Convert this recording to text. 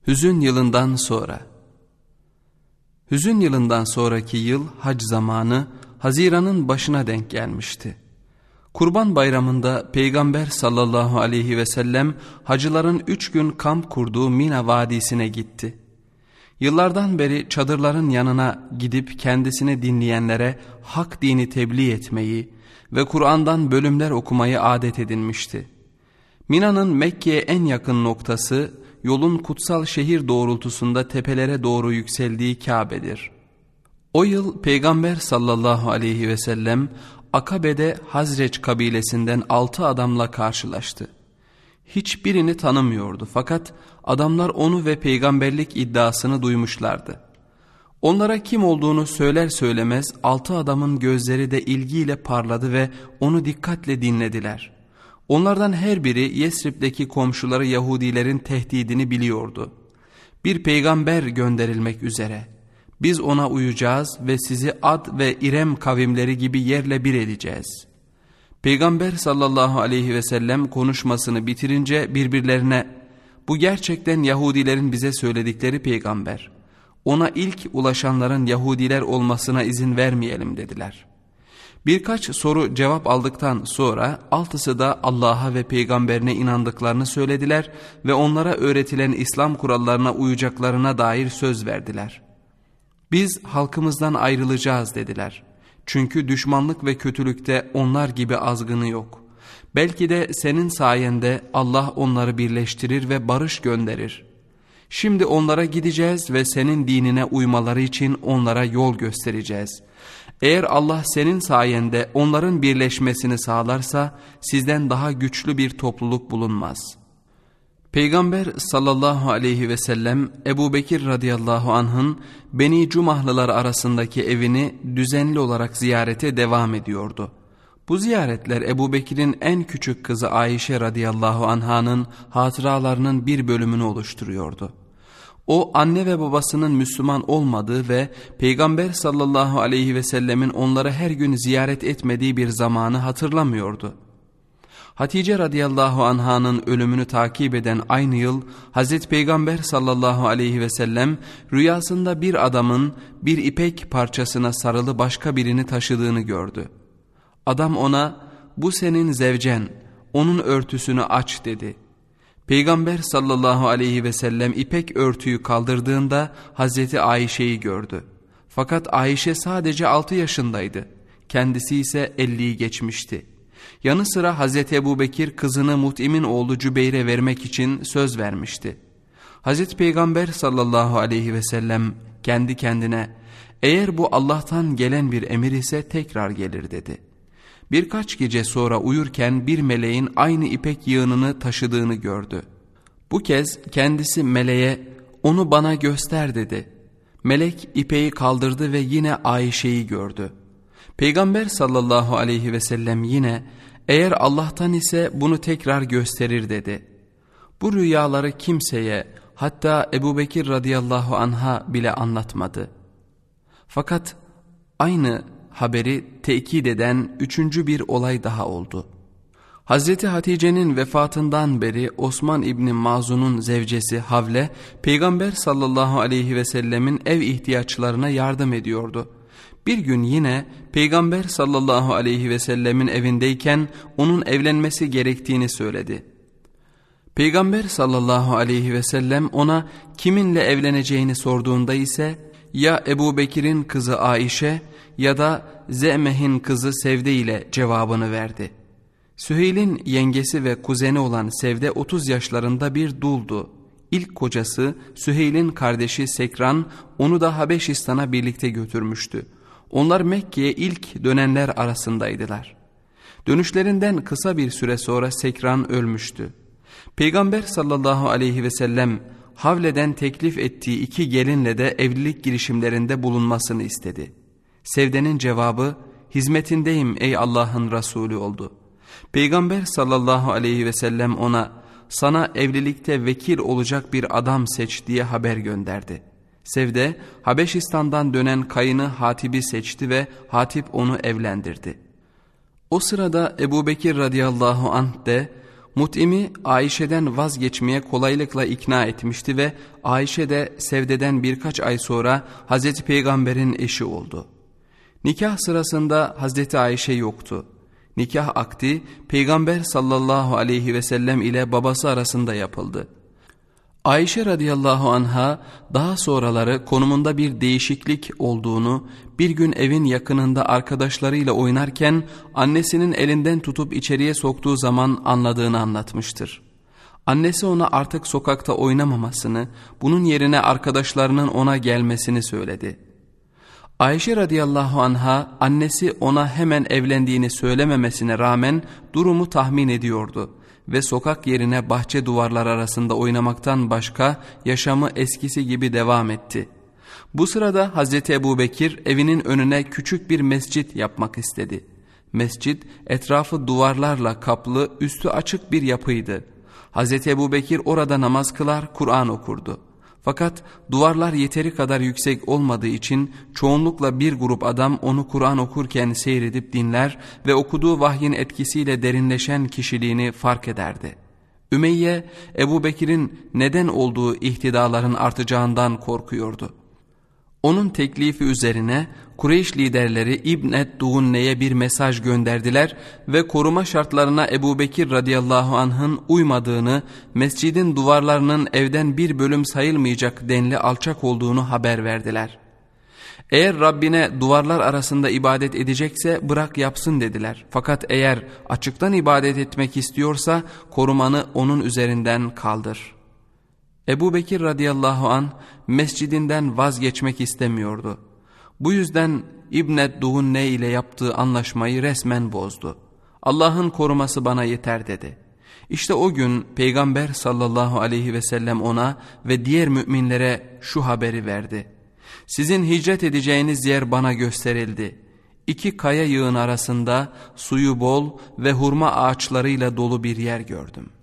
Hüzün yılından sonra. Hüzün yılından sonraki yıl hac zamanı Haziran'ın başına denk gelmişti. Kurban Bayramı'nda Peygamber sallallahu aleyhi ve sellem hacıların 3 gün kamp kurduğu Mina Vadisi'ne gitti. Yıllardan beri çadırların yanına gidip kendisini dinleyenlere hak dini tebliğ etmeyi ve Kur'an'dan bölümler okumayı adet edinmişti. Mina'nın Mekke'ye en yakın noktası, yolun kutsal şehir doğrultusunda tepelere doğru yükseldiği Kabe'dir. O yıl Peygamber sallallahu aleyhi ve sellem Akabe'de Hazreç kabilesinden 6 adamla karşılaştı. Hiçbirini tanımıyordu fakat adamlar onu ve peygamberlik iddiasını duymuşlardı. Onlara kim olduğunu söyler söylemez 6 adamın gözleri de ilgiyle parladı ve onu dikkatle dinlediler. Onlardan her biri Yesrib'deki komşuları Yahudilerin tehdidini biliyordu. Bir peygamber gönderilmek üzere. Biz ona uyacağız ve sizi Ad ve İrem kavimleri gibi yerle bir edeceğiz. Peygamber sallallahu aleyhi ve sellem konuşmasını bitirince birbirlerine, bu gerçekten Yahudilerin bize söyledikleri peygamber. Ona ilk ulaşanların Yahudiler olmasına izin vermeyelim dediler. Birkaç soru cevap aldıktan sonra 6'sı da Allah'a ve peygamberine inandıklarını söylediler ve onlara öğretilen İslam kurallarına uyacaklarına dair söz verdiler. Biz halkımızdan ayrılacağız dediler. Çünkü düşmanlık ve kötülükte onlar gibi azgını yok. Belki de senin sayende Allah onları birleştirir ve barış gönderir. Şimdi onlara gideceğiz ve senin dinine uymaları için onlara yol göstereceğiz. Eğer Allah senin sayende onların birleşmesini sağlarsa sizden daha güçlü bir topluluk bulunmaz. Peygamber sallallahu aleyhi ve sellem Ebu Bekir radıyallahu anh'ın Beni Cumahlılar arasındaki evini düzenli olarak ziyarete devam ediyordu. Bu ziyaretler Ebu Bekir'in en küçük kızı Ayşe radıyallahu anh'ın hatıralarının bir bölümünü oluşturuyordu. O anne ve babasının Müslüman olmadığı ve Peygamber sallallahu aleyhi ve sellemin onları her gün ziyaret etmediği bir zamanı hatırlamıyordu. Hatice radıyallahu anh'ın ölümünü takip eden aynı yıl Hazreti Peygamber sallallahu aleyhi ve sellem rüyasında bir adamın bir ipek parçasına sarılı başka birini taşıdığını gördü. Adam ona, bu senin zevcen, onun örtüsünü aç dedi. Peygamber sallallahu aleyhi ve sellem ipek örtüyü kaldırdığında Hazreti Ayşe'yi gördü. Fakat Ayşe sadece 6 yaşındaydı. Kendisi ise 50'yi geçmişti. Yanı sıra Hazreti Ebu Bekir kızını Mut'im'in oğlu Cübeyr'e vermek için söz vermişti. Hazreti Peygamber sallallahu aleyhi ve sellem kendi kendine, eğer bu Allah'tan gelen bir emir ise tekrar gelir dedi. Birkaç gece sonra uyurken bir meleğin aynı ipek yığınını taşıdığını gördü. Bu kez kendisi meleğe, onu bana göster dedi. Melek ipeği kaldırdı ve yine Ayşe'yi gördü. Peygamber sallallahu aleyhi ve sellem yine, eğer Allah'tan ise bunu tekrar gösterir dedi. Bu rüyaları kimseye, hatta Ebu Bekir radıyallahu anh'a bile anlatmadı. Fakat aynı haberi tekit eden 3. bir olay daha oldu. Hazreti Hatice'nin vefatından beri Osman İbni Mazun'un zevcesi Havle, Peygamber sallallahu aleyhi ve sellemin ev ihtiyaçlarına yardım ediyordu. Bir gün yine Peygamber sallallahu aleyhi ve sellemin evindeyken onun evlenmesi gerektiğini söyledi. Peygamber sallallahu aleyhi ve sellem ona kiminle evleneceğini sorduğunda ise ya Ebu Bekir'in kızı Ayşe ya da Ze'meh'in kızı Sevde ile cevabını verdi. Süheyl'in yengesi ve kuzeni olan Sevde 30 yaşlarında bir duldu. İlk kocası Süheyl'in kardeşi Sekran onu da Habeşistan'a birlikte götürmüştü. Onlar Mekke'ye ilk dönenler arasındaydılar. Dönüşlerinden kısa bir süre sonra Sekran ölmüştü. Peygamber sallallahu aleyhi ve sellem Havle'den teklif ettiği 2 gelinle de evlilik girişimlerinde bulunmasını istedi. Sevde'nin cevabı, hizmetindeyim ey Allah'ın Resulü oldu. Peygamber sallallahu aleyhi ve sellem ona, sana evlilikte vekil olacak bir adam seç diye haber gönderdi. Sevde, Habeşistan'dan dönen kayını Hatip'i seçti ve Hatip onu evlendirdi. O sırada Ebu Bekir radıyallahu anh de, Mut'im'i Ayşe'den vazgeçmeye kolaylıkla ikna etmişti ve Ayşe de Sevde'den birkaç ay sonra Hazreti Peygamber'in eşi oldu. Nikah sırasında Hazreti Ayşe yoktu. Nikah akdi Peygamber sallallahu aleyhi ve sellem ile babası arasında yapıldı. Ayşe radıyallahu anha daha sonraları konumunda bir değişiklik olduğunu, bir gün evin yakınında arkadaşlarıyla oynarken annesinin elinden tutup içeriye soktuğu zaman anladığını anlatmıştır. Annesi ona artık sokakta oynamamasını, bunun yerine arkadaşlarının ona gelmesini söyledi. Ayşe radıyallahu anha annesi ona hemen evlendiğini söylememesine rağmen durumu tahmin ediyordu ve sokak yerine bahçe duvarlar arasında oynamaktan başka yaşamı eskisi gibi devam etti. Bu sırada Hazreti Ebubekir evinin önüne küçük bir mescit yapmak istedi. Mescit etrafı duvarlarla kaplı, üstü açık bir yapıydı. Hazreti Ebubekir orada namaz kılar, Kur'an okurdu. Fakat duvarlar yeteri kadar yüksek olmadığı için çoğunlukla bir grup adam onu Kur'an okurken seyredip dinler ve okuduğu vahyin etkisiyle derinleşen kişiliğini fark ederdi. Ümeyye, Ebubekir'in neden olduğu ihtidaların artacağından korkuyordu. Onun teklifi üzerine Kureyş liderleri İbn Duğunne'ye bir mesaj gönderdiler ve koruma şartlarına Ebubekir radıyallahu anh'ın uymadığını, mescidin duvarlarının evden bir bölüm sayılmayacak denli alçak olduğunu haber verdiler. Eğer Rabbine duvarlar arasında ibadet edecekse bırak yapsın dediler. Fakat eğer açıktan ibadet etmek istiyorsa korumanı onun üzerinden kaldır. Ebubekir radıyallahu anh mescidinden vazgeçmek istemiyordu. Bu yüzden İbn Duğunne ile yaptığı anlaşmayı resmen bozdu. Allah'ın koruması bana yeter dedi. İşte o gün Peygamber sallallahu aleyhi ve sellem ona ve diğer müminlere şu haberi verdi. Sizin hicret edeceğiniz yer bana gösterildi. 2 kaya yığın arasında suyu bol ve hurma ağaçlarıyla dolu bir yer gördüm.